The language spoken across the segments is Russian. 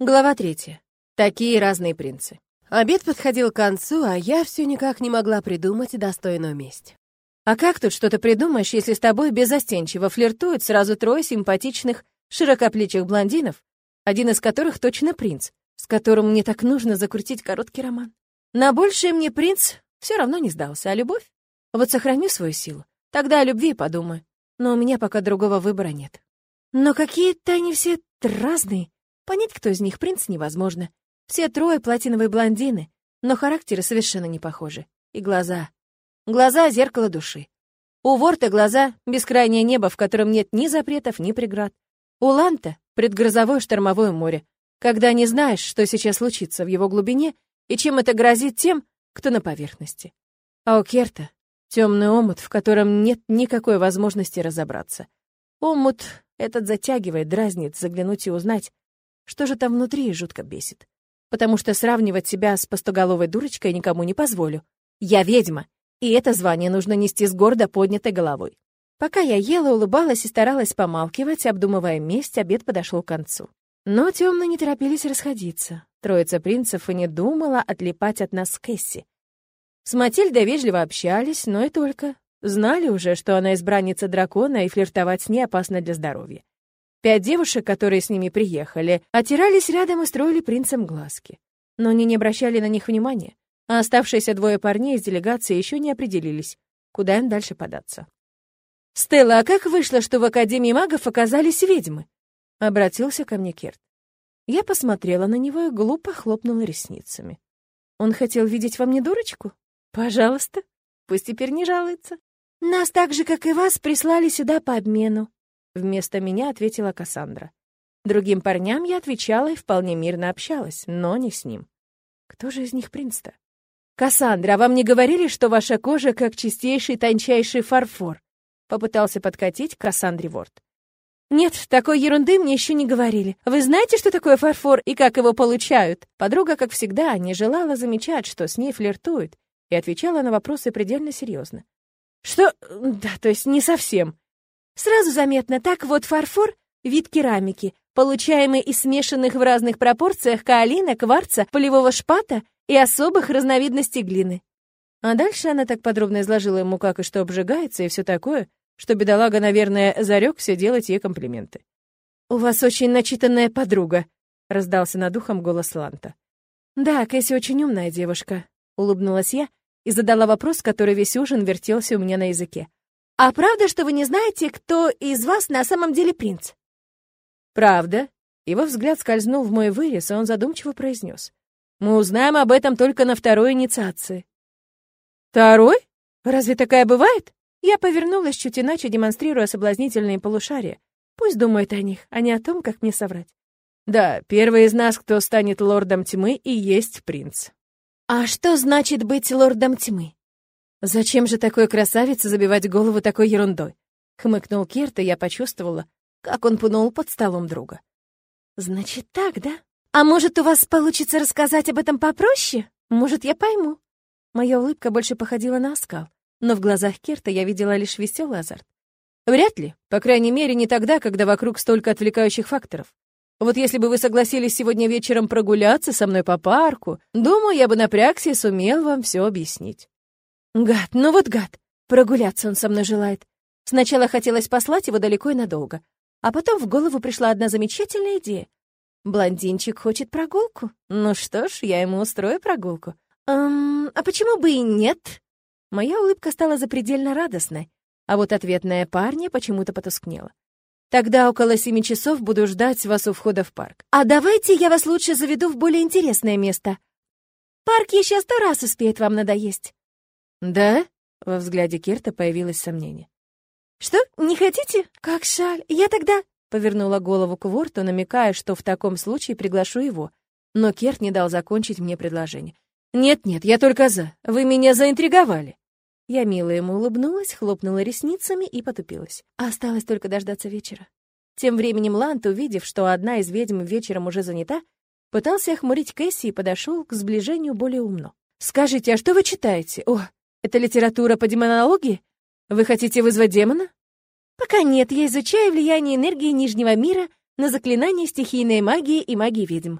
Глава 3. Такие разные принцы. Обед подходил к концу, а я все никак не могла придумать достойную месть. А как тут что-то придумаешь, если с тобой беззастенчиво флиртуют сразу трое симпатичных, широкоплечих блондинов, один из которых точно принц, с которым мне так нужно закрутить короткий роман. На большее мне принц все равно не сдался, а любовь? Вот сохраню свою силу, тогда о любви подумаю, но у меня пока другого выбора нет. Но какие-то они все разные. Понять, кто из них принц, невозможно. Все трое платиновые блондины, но характеры совершенно не похожи. И глаза. Глаза — зеркало души. У Ворта глаза — бескрайнее небо, в котором нет ни запретов, ни преград. У Ланта — предгрозовое штормовое море, когда не знаешь, что сейчас случится в его глубине и чем это грозит тем, кто на поверхности. А у Керта — темный омут, в котором нет никакой возможности разобраться. Омут этот затягивает, дразнит, заглянуть и узнать, что же там внутри, жутко бесит. Потому что сравнивать себя с пустоголовой дурочкой никому не позволю. Я ведьма, и это звание нужно нести с гордо поднятой головой. Пока я ела, улыбалась и старалась помалкивать, обдумывая месть, обед подошел к концу. Но темные не торопились расходиться. Троица принцев и не думала отлипать от нас с Кэсси. С Матильдой вежливо общались, но и только. Знали уже, что она избранница дракона, и флиртовать с ней опасно для здоровья. 5 девушек, которые с ними приехали, отирались рядом и строили принцам глазки. Но они не обращали на них внимания, а оставшиеся 2 парней из делегации еще не определились, куда им дальше податься. «Стелла, а как вышло, что в Академии магов оказались ведьмы?» — обратился ко мне Керт. Я посмотрела на него и глупо хлопнула ресницами. «Он хотел видеть во мне дурочку? Пожалуйста, пусть теперь не жалуется. Нас так же, как и вас, прислали сюда по обмену». Вместо меня ответила Кассандра. Другим парням я отвечала и вполне мирно общалась, но не с ним. Кто же из них принц-то? «Кассандра, а вам не говорили, что ваша кожа как чистейший тончайший фарфор?» Попытался подкатить к Кассандре Ворт. «Нет, такой ерунды мне еще не говорили. Вы знаете, что такое фарфор и как его получают?» Подруга, как всегда, не желала замечать, что с ней флиртует, и отвечала на вопросы предельно серьезно. «Что? Да, то есть не совсем». Сразу заметно, так вот фарфор — вид керамики, получаемый из смешанных в разных пропорциях каолина, кварца, полевого шпата и особых разновидностей глины. А дальше она так подробно изложила ему, как и что обжигается, и все такое, что бедолага, наверное, зарекся делать ей комплименты. «У вас очень начитанная подруга», — раздался над ухом голос Ланта. «Да, Кэсси очень умная девушка», — улыбнулась я и задала вопрос, который весь ужин вертелся у меня на языке. «А правда, что вы не знаете, кто из вас на самом деле принц?» «Правда». Его взгляд скользнул в мой вырез, и он задумчиво произнес. «Мы узнаем об этом только на 2-й инициации». «2-й? Разве такая бывает?» Я повернулась чуть иначе, демонстрируя соблазнительные полушария. Пусть думает о них, а не о том, как мне соврать. «Да, первый из нас, кто станет лордом тьмы, и есть принц». «А что значит быть лордом тьмы?» «Зачем же такой красавице забивать голову такой ерундой?» — хмыкнул Керт, и я почувствовала, как он пнул под столом друга. «Значит так, да? А может, у вас получится рассказать об этом попроще? Может, я пойму?» Моя улыбка больше походила на оскал, но в глазах Керта я видела лишь веселый азарт. «Вряд ли, по крайней мере, не тогда, когда вокруг столько отвлекающих факторов. Вот если бы вы согласились сегодня вечером прогуляться со мной по парку, думаю, я бы напрягся и сумел вам все объяснить». Гад, ну вот гад. Прогуляться он со мной желает. Сначала хотелось послать его далеко и надолго, а потом в голову пришла одна замечательная идея. Блондинчик хочет прогулку? Ну что ж, я ему устрою прогулку. А почему бы и нет? Моя улыбка стала запредельно радостной, а вот ответная парня почему-то потускнела. Тогда около 7 часов буду ждать вас у входа в парк. А давайте я вас лучше заведу в более интересное место. Парк еще 100 раз успеет вам надоесть. «Да?» — во взгляде Керта появилось сомнение. «Что, не хотите? Как жаль. Я тогда...» — повернула голову к Ворту, намекая, что в таком случае приглашу его. Но Керт не дал закончить мне предложение. «Нет-нет, я только за. Вы меня заинтриговали». Я мило ему улыбнулась, хлопнула ресницами и потупилась. Осталось только дождаться вечера. Тем временем Лант, увидев, что одна из ведьм вечером уже занята, пытался охмурить Кэсси и подошел к сближению более умно. «Скажите, а что вы читаете? О, это литература по демонологии? Вы хотите вызвать демона?» «Пока нет, я изучаю влияние энергии Нижнего мира на заклинания стихийной магии и магии ведьм.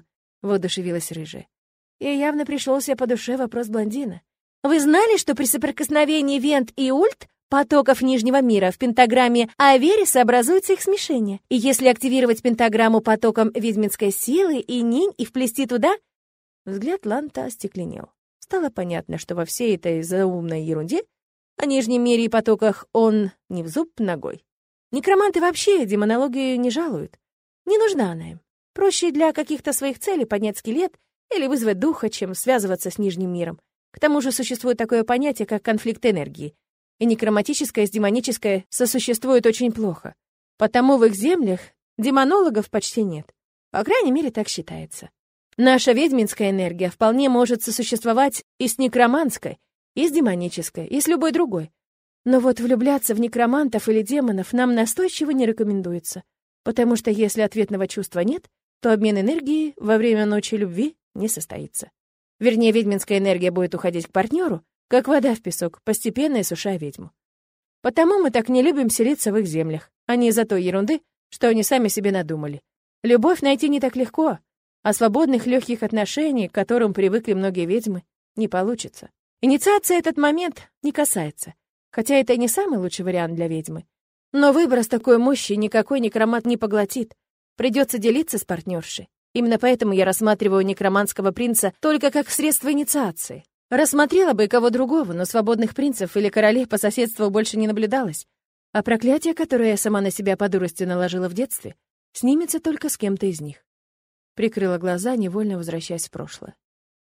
воодушевилась рыжая. Ей явно пришелся по душе вопрос блондина. Вы знали, что при соприкосновении Вент и Ульт потоков Нижнего мира в пентаграмме Авериса образуется их смешение? И если активировать пентаграмму потоком ведьминской силы и Нинь и вплести туда... Взгляд Ланта остекленел. Стало понятно, что во всей этой заумной ерунде о Нижнем мире и потоках он не в зуб ногой. Некроманты вообще демонологию не жалуют. Не нужна она им. Проще для каких-то своих целей поднять скелет или вызвать духа, чем связываться с Нижним миром. К тому же существует такое понятие, как конфликт энергии. И некроматическое с демоническое сосуществуют очень плохо. Потому в их землях демонологов почти нет. По крайней мере, так считается. Наша ведьминская энергия вполне может сосуществовать и с некроманской, и с демонической, и с любой другой. Но вот влюбляться в некромантов или демонов нам настойчиво не рекомендуется, потому что если ответного чувства нет, то обмен энергией во время ночи любви не состоится. Вернее, ведьминская энергия будет уходить к партнеру, как вода в песок, постепенно иссушая ведьму. Потому мы так не любим селиться в их землях, а не из-за той ерунды, что они сами себе надумали. Любовь найти не так легко, а свободных легких отношений, к которым привыкли многие ведьмы, не получится. Инициация этот момент не касается, хотя это и не самый лучший вариант для ведьмы. Но выброс такой мощи никакой некромант не поглотит. Придется делиться с партнершей. Именно поэтому я рассматриваю некроманского принца только как средство инициации. Рассмотрела бы и кого другого, но свободных принцев или королей по соседству больше не наблюдалось. А проклятие, которое я сама на себя по дурости наложила в детстве, снимется только с кем-то из них. Прикрыла глаза, невольно возвращаясь в прошлое.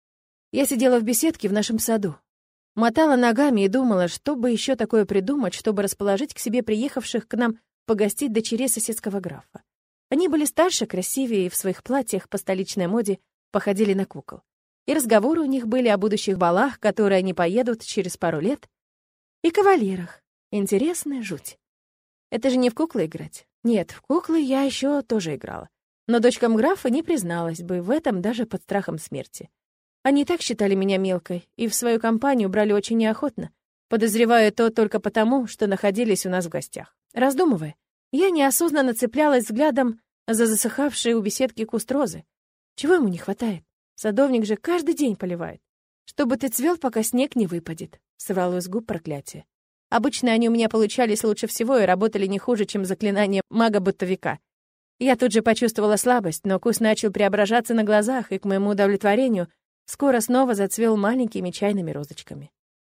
Я сидела в беседке в нашем саду. Мотала ногами и думала, что бы еще такое придумать, чтобы расположить к себе приехавших к нам погостить дочерей соседского графа. Они были старше, красивее и в своих платьях по столичной моде походили на кукол. И разговоры у них были о будущих балах, которые они поедут через пару лет, и кавалерах. Интересная жуть. Это же не в куклы играть. Нет, в куклы я еще тоже играла. Но дочкам графа не призналась бы в этом даже под страхом смерти. Они так считали меня мелкой и в свою компанию брали очень неохотно, подозревая то только потому, что находились у нас в гостях. Раздумывая, я неосознанно цеплялась взглядом за засыхавшие у беседки куст розы. Чего ему не хватает? Садовник же каждый день поливает. Чтобы ты цвел, пока снег не выпадет, сорвало из губ проклятие. Обычно они у меня получались лучше всего и работали не хуже, чем заклинание мага-бытовика. Я тут же почувствовала слабость, но куст начал преображаться на глазах, и к моему удовлетворению скоро снова зацвел маленькими чайными розочками.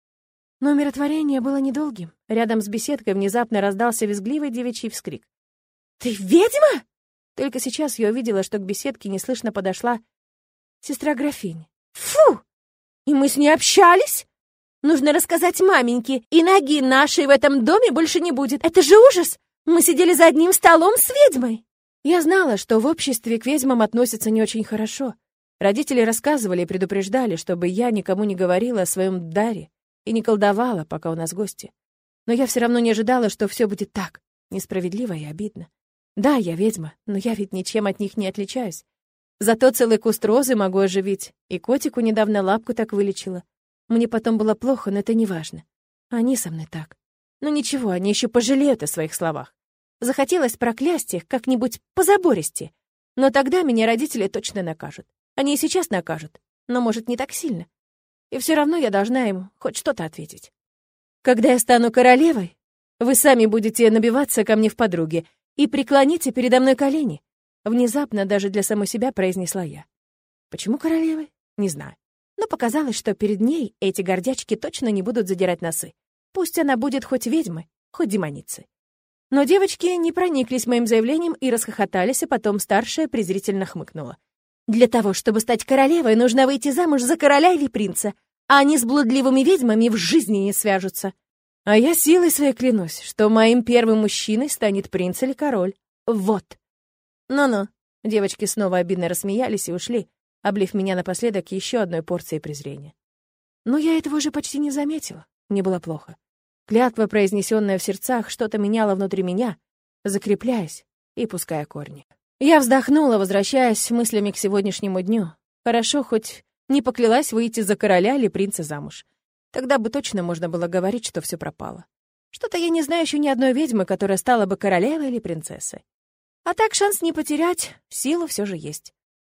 Но умиротворение было недолгим. Рядом с беседкой внезапно раздался визгливый девичий вскрик. «Ты ведьма?» Только сейчас я увидела, что к беседке неслышно подошла сестра графини. «Фу! И мы с ней общались? Нужно рассказать маменьке, и ноги нашей в этом доме больше не будет. Это же ужас! Мы сидели за одним столом с ведьмой!» Я знала, что в обществе к ведьмам относятся не очень хорошо. Родители рассказывали и предупреждали, чтобы я никому не говорила о своем даре и не колдовала, пока у нас гости. Но я все равно не ожидала, что все будет так, несправедливо и обидно. Да, я ведьма, но я ведь ничем от них не отличаюсь. Зато целый куст розы могу оживить, и котику недавно лапку так вылечила. Мне потом было плохо, но это не важно. Они со мной так. Но ничего, они еще пожалеют о своих словах. Захотелось проклясть их как-нибудь позабористее. Но тогда меня родители точно накажут. Они и сейчас накажут, но, может, не так сильно. И все равно я должна им хоть что-то ответить. Когда я стану королевой, вы сами будете набиваться ко мне в подруги и преклоните передо мной колени. Внезапно даже для самой себя произнесла я. Почему королевой? Не знаю. Но показалось, что перед ней эти гордячки точно не будут задирать носы. Пусть она будет хоть ведьмой, хоть демоницей. Но девочки не прониклись моим заявлением и расхохотались, а потом старшая презрительно хмыкнула. Для того, чтобы стать королевой, нужно выйти замуж за короля или принца, а они с блудливыми ведьмами в жизни не свяжутся. А я силой своей клянусь, что моим первым мужчиной станет принц или король. Вот. Ну-ну. Девочки снова обидно рассмеялись и ушли, облив меня напоследок еще одной порцией презрения. Но я этого уже почти не заметила. Мне было плохо. Клятва, произнесенная в сердцах, что-то меняла внутри меня, закрепляясь и пуская корни. Я вздохнула, возвращаясь мыслями к сегодняшнему дню. Хорошо, хоть не поклялась выйти за короля или принца замуж. Тогда бы точно можно было говорить, что все пропало. Что-то я не знаю еще ни одной ведьмы, которая стала бы королевой или принцессой. А так шанс не потерять, силу все же есть.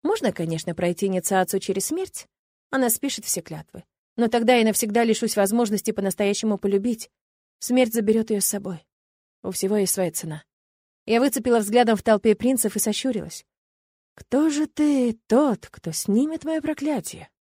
Можно, конечно, пройти инициацию через смерть. Она спишет все клятвы. Но тогда я навсегда лишусь возможности по-настоящему полюбить. Смерть заберет ее с собой. У всего есть своя цена. Я выцепила взглядом в толпе принцев и сощурилась. «Кто же ты, тот, кто снимет мое проклятие?»